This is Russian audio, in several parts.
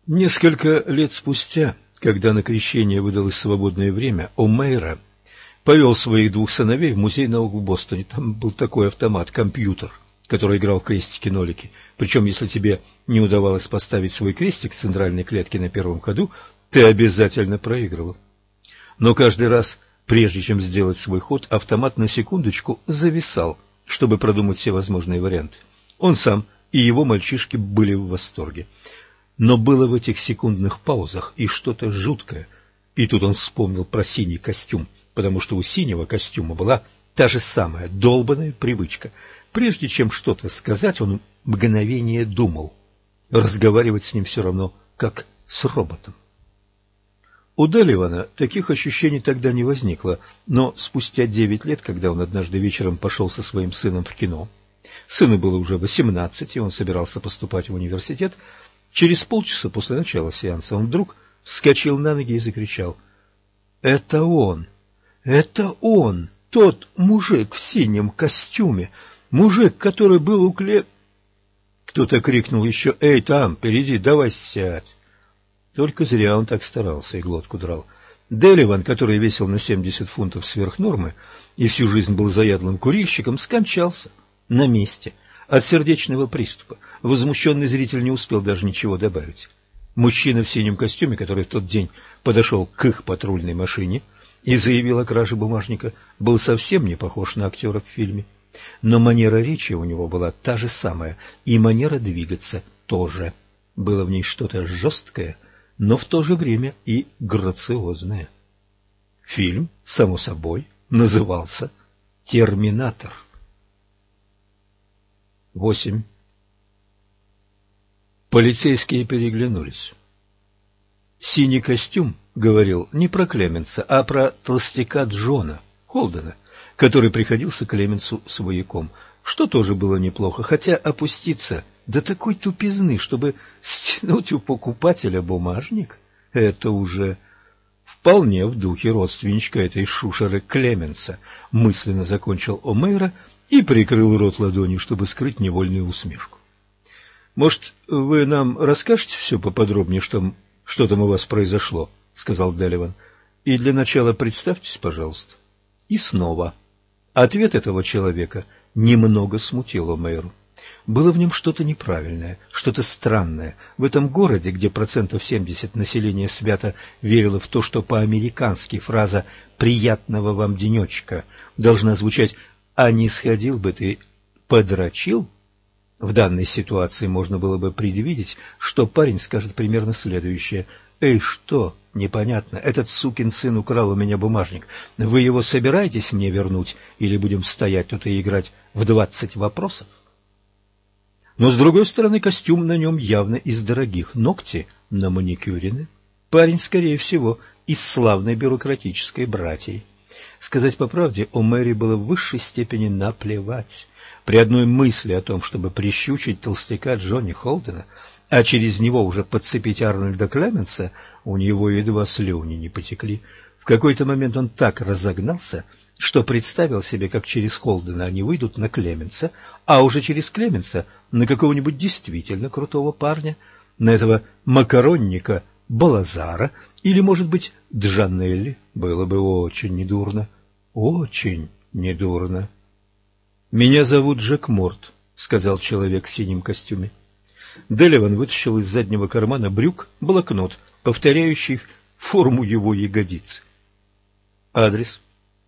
Несколько лет спустя, когда на крещение выдалось свободное время, О'Мейра повел своих двух сыновей в музей наук в Бостоне. Там был такой автомат, компьютер, который играл крестики-нолики. Причем, если тебе не удавалось поставить свой крестик в центральной клетке на первом ходу, ты обязательно проигрывал. Но каждый раз, прежде чем сделать свой ход, автомат на секундочку зависал, чтобы продумать все возможные варианты. Он сам и его мальчишки были в восторге. Но было в этих секундных паузах и что-то жуткое. И тут он вспомнил про синий костюм, потому что у синего костюма была та же самая долбаная привычка. Прежде чем что-то сказать, он мгновение думал. Разговаривать с ним все равно, как с роботом. У Делливана таких ощущений тогда не возникло, но спустя 9 лет, когда он однажды вечером пошел со своим сыном в кино, сыну было уже 18, и он собирался поступать в университет, через полчаса после начала сеанса он вдруг вскочил на ноги и закричал: «Это он! Это он! Тот мужик в синем костюме! Мужик, который был у Кто-то крикнул еще: «Эй, там, впереди, давай сядь!» Только зря он так старался и глотку драл. Делливан, который весил на 70 фунтов сверх нормы и всю жизнь был заядлым курильщиком, скончался на месте от сердечного приступа. Возмущенный зритель не успел даже ничего добавить. Мужчина в синем костюме, который в тот день подошел к их патрульной машине и заявил о краже бумажника, был совсем не похож на актера в фильме. Но манера речи у него была та же самая, и манера двигаться тоже. Было в ней что-то жесткое, но в то же время и грациозное. Фильм, само собой, назывался «Терминатор». 8. Полицейские переглянулись. Синий костюм говорил не про Клеменса, а про толстяка Джона Холдена, который приходился Клеменсу свояком, что тоже было неплохо, хотя опуститься до такой тупизны, чтобы стянуть у покупателя бумажник, это уже вполне в духе родственничка этой шушеры Клеменса, мысленно закончил О'Мейра и прикрыл рот ладонью, чтобы скрыть невольную усмешку. «Может, вы нам расскажете все поподробнее, что там у вас произошло?» — сказал Делливан. «И для начала представьтесь, пожалуйста». И снова. Ответ этого человека немного смутил О'Мейру. Было в нем что-то неправильное, что-то странное. В этом городе, где 70% населения свято верило в то, что по-американски фраза «приятного вам денечка» должна звучать «а не сходил бы ты подрочил», в данной ситуации можно было бы предвидеть, что парень скажет примерно следующее: «Эй, что? Непонятно. Этот сукин сын украл у меня бумажник. Вы его собираетесь мне вернуть, или будем стоять тут и играть в 20 вопросов?» Но, с другой стороны, костюм на нем явно из дорогих, ногти на маникюрены. Парень, скорее всего, из славной бюрократической братьи. Сказать по правде, О'Мейре было в высшей степени наплевать. При одной мысли о том, чтобы прищучить толстяка Джонни Холдена, а через него уже подцепить Арнольда Клеменса, у него едва слюни не потекли. В какой-то момент он так разогнался, что представил себе, как через Холдена они выйдут на Клеменса, а уже через Клеменса на какого-нибудь действительно крутого парня, на этого макаронника Балазара или, может быть, Джанелли. Было бы очень недурно. Очень недурно. «Меня зовут Джек Морт», — сказал человек в синем костюме. Делливан вытащил из заднего кармана брюк блокнот, повторяющий форму его ягодиц. «Адрес?»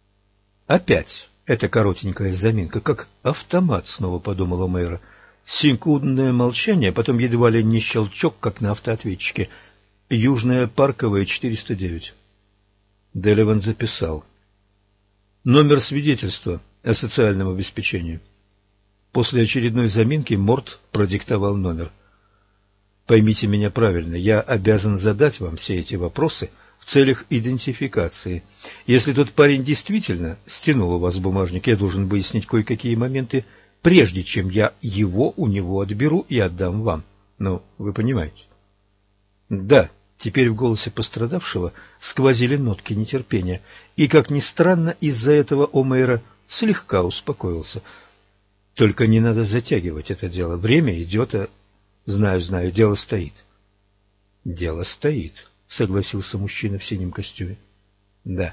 Опять эта коротенькая заминка, как автомат, снова подумала О'Мейра. Секундное молчание, потом едва ли не щелчок, как на автоответчике. Южная Парковая, 409. Делливан записал. Номер свидетельства о социальном обеспечении. После очередной заминки Морт продиктовал номер. Поймите меня правильно, я обязан задать вам все эти вопросы в целях идентификации. Если тот парень действительно стянул у вас бумажник, я должен выяснить кое-какие моменты, прежде чем я его у него отберу и отдам вам. Ну, вы понимаете? Да, теперь в голосе пострадавшего сквозили нотки нетерпения, и, как ни странно, из-за этого О'Мейра слегка успокоился. Только не надо затягивать это дело. Время идет, а... Знаю, дело стоит. Дело стоит, согласился мужчина в синем костюме. Да.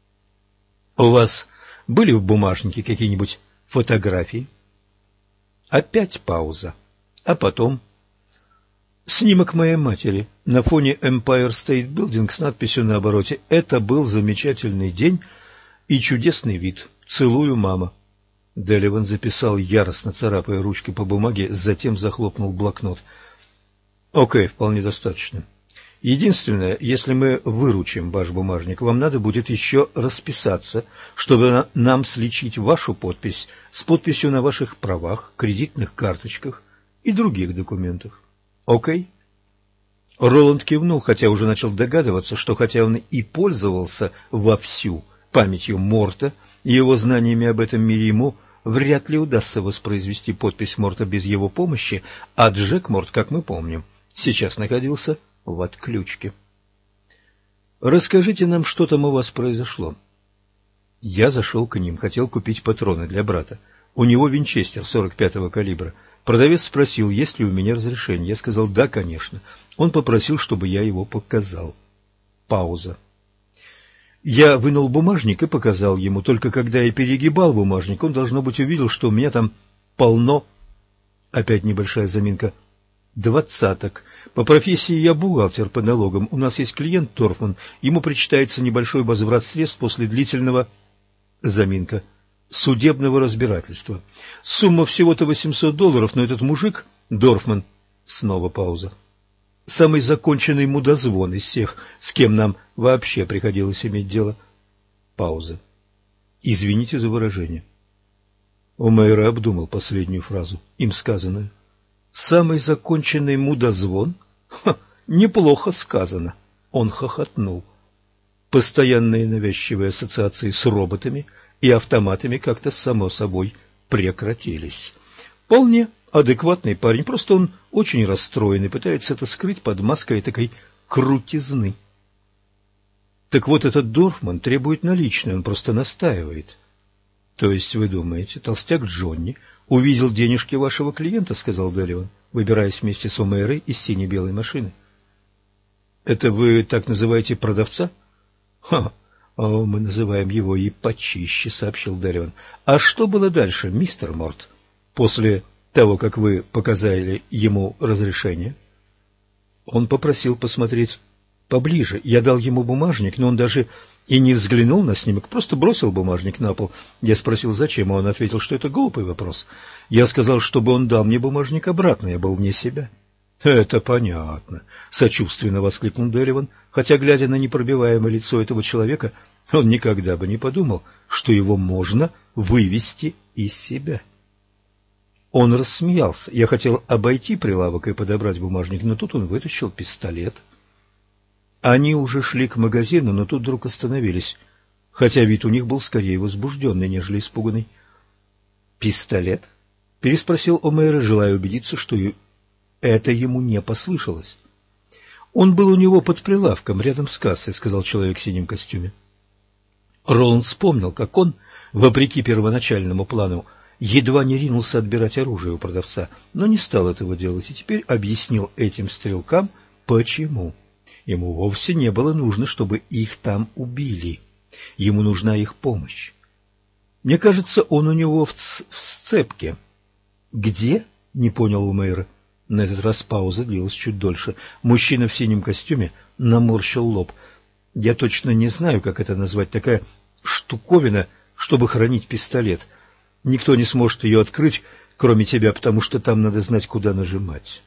У вас были в бумажнике какие-нибудь фотографии? Опять пауза. А потом снимок моей матери на фоне Empire State Building с надписью на обороте: «Это был замечательный день и чудесный вид. Целую, мама». Деливан записал, яростно царапая ручкой по бумаге, затем захлопнул блокнот. «Окей, вполне достаточно. Единственное, если мы выручим ваш бумажник, вам надо будет еще расписаться, чтобы нам сличить вашу подпись с подписью на ваших правах, кредитных карточках и других документах. Окей?» Роланд кивнул, хотя уже начал догадываться, что хотя он и пользовался вовсю памятью Морта и его знаниями об этом мире, ему вряд ли удастся воспроизвести подпись Морта без его помощи, а Джек Морт, как мы помним, сейчас находился в отключке. «Расскажите нам, что там у вас произошло». Я зашел к ним, хотел купить патроны для брата. У него винчестер 45-го калибра. Продавец спросил, есть ли у меня разрешение. Я сказал, да, конечно. Он попросил, чтобы я его показал. Пауза. Я вынул бумажник и показал ему. Только когда я перегибал бумажник, он, должно быть, увидел, что у меня там полно. Опять небольшая заминка. 20-ок. По профессии я бухгалтер по налогам. У нас есть клиент Торфман. Ему причитается небольшой возврат средств после длительного... Заминка. Судебного разбирательства. Сумма всего-то $800, но этот мужик, Дорфман... Снова пауза. Самый законченный мудозвон из всех, с кем нам вообще приходилось иметь дело. Пауза. Извините за выражение. Омейра обдумал последнюю фразу, им сказанную. Самый законченный мудозвон? Ха, неплохо сказано. Он хохотнул. Постоянные навязчивые ассоциации с роботами и автоматами как-то само собой прекратились. Вполне адекватный парень, просто он очень расстроен и пытается это скрыть под маской такой крутизны. Так вот, этот Дорфман требует наличные, он просто настаивает. То есть вы думаете, толстяк Джонни увидел денежки вашего клиента, сказал Деливан, выбираясь вместе с Омейрой из сине-белой машины. Это вы так называете продавца? Ха, мы называем его и почище, сообщил Деливан. А что было дальше, мистер Морт, после того, как вы показали ему разрешение? Он попросил посмотреть поближе. Я дал ему бумажник, но он даже и не взглянул на снимок, просто бросил бумажник на пол. Я спросил, зачем, а он ответил, что это глупый вопрос. Я сказал, чтобы он дал мне бумажник обратно, я был вне себя. «Это понятно», — сочувственно воскликнул Деливан, хотя, глядя на непробиваемое лицо этого человека, он никогда бы не подумал, что его можно вывести из себя. Он рассмеялся. Я хотел обойти прилавок и подобрать бумажник, но тут он вытащил пистолет. Они уже шли к магазину, но тут вдруг остановились, хотя вид у них был скорее возбужденный, нежели испуганный. «Пистолет?» — переспросил Омейра, желая убедиться, что это ему не послышалось. «Он был у него под прилавком, рядом с кассой», — сказал человек в синем костюме. Роланд вспомнил, как он, вопреки первоначальному плану, едва не ринулся отбирать оружие у продавца, но не стал этого делать, и теперь объяснил этим стрелкам, почему. Ему вовсе не было нужно, чтобы их там убили. Ему нужна их помощь. Мне кажется, он у него в сцепке. «Где?» — не понял Умейра. На этот раз пауза длилась чуть дольше. Мужчина в синем костюме наморщил лоб. «Я точно не знаю, как это назвать. Такая штуковина, чтобы хранить пистолет. Никто не сможет ее открыть, кроме тебя, потому что там надо знать, куда нажимать».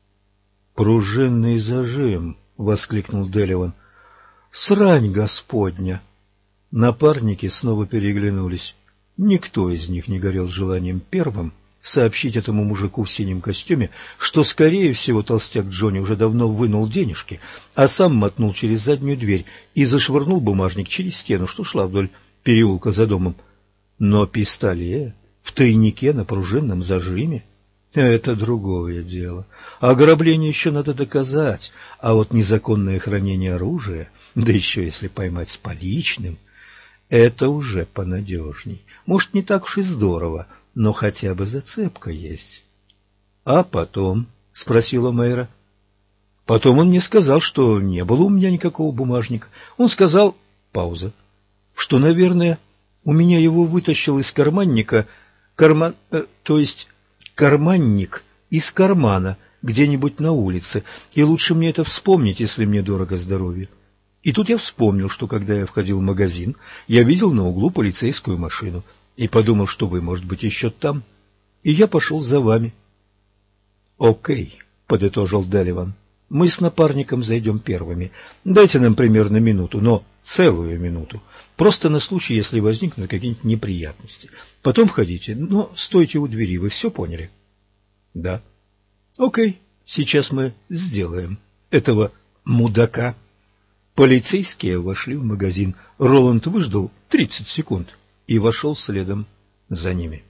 «Пружинный зажим!» — воскликнул Деливан. «Срань господня!» Напарники снова переглянулись. Никто из них не горел желанием первым сообщить этому мужику в синем костюме, что, скорее всего, толстяк Джонни уже давно вынул денежки, а сам мотнул через заднюю дверь и зашвырнул бумажник через стену, что шла вдоль переулка за домом. Но пистолет в тайнике на пружинном зажиме — это другое дело. Ограбление еще надо доказать, а вот незаконное хранение оружия, да еще если поймать с поличным, это уже понадежней. Может, не так уж и здорово, но хотя бы зацепка есть. — А потом? — спросила Мэйра. — Потом он мне сказал, что не было у меня никакого бумажника. Он сказал, пауза, что, наверное, у меня его вытащил из карманника, карманник из кармана, где-нибудь на улице, и лучше мне это вспомнить, если мне дорого здоровье. И тут я вспомнил, что когда я входил в магазин, я видел на углу полицейскую машину, и подумал, что вы, может быть, еще там, и я пошел за вами. «Окей», — подытожил Деливан, — «мы с напарником зайдем первыми. Дайте нам примерно минуту, но целую минуту, просто на случай, если возникнут какие-нибудь неприятности. Потом входите, но стойте у двери, вы все поняли?» «Да». «Окей, сейчас мы сделаем этого мудака». Полицейские вошли в магазин. Роланд выждал 30 секунд и вошел следом за ними.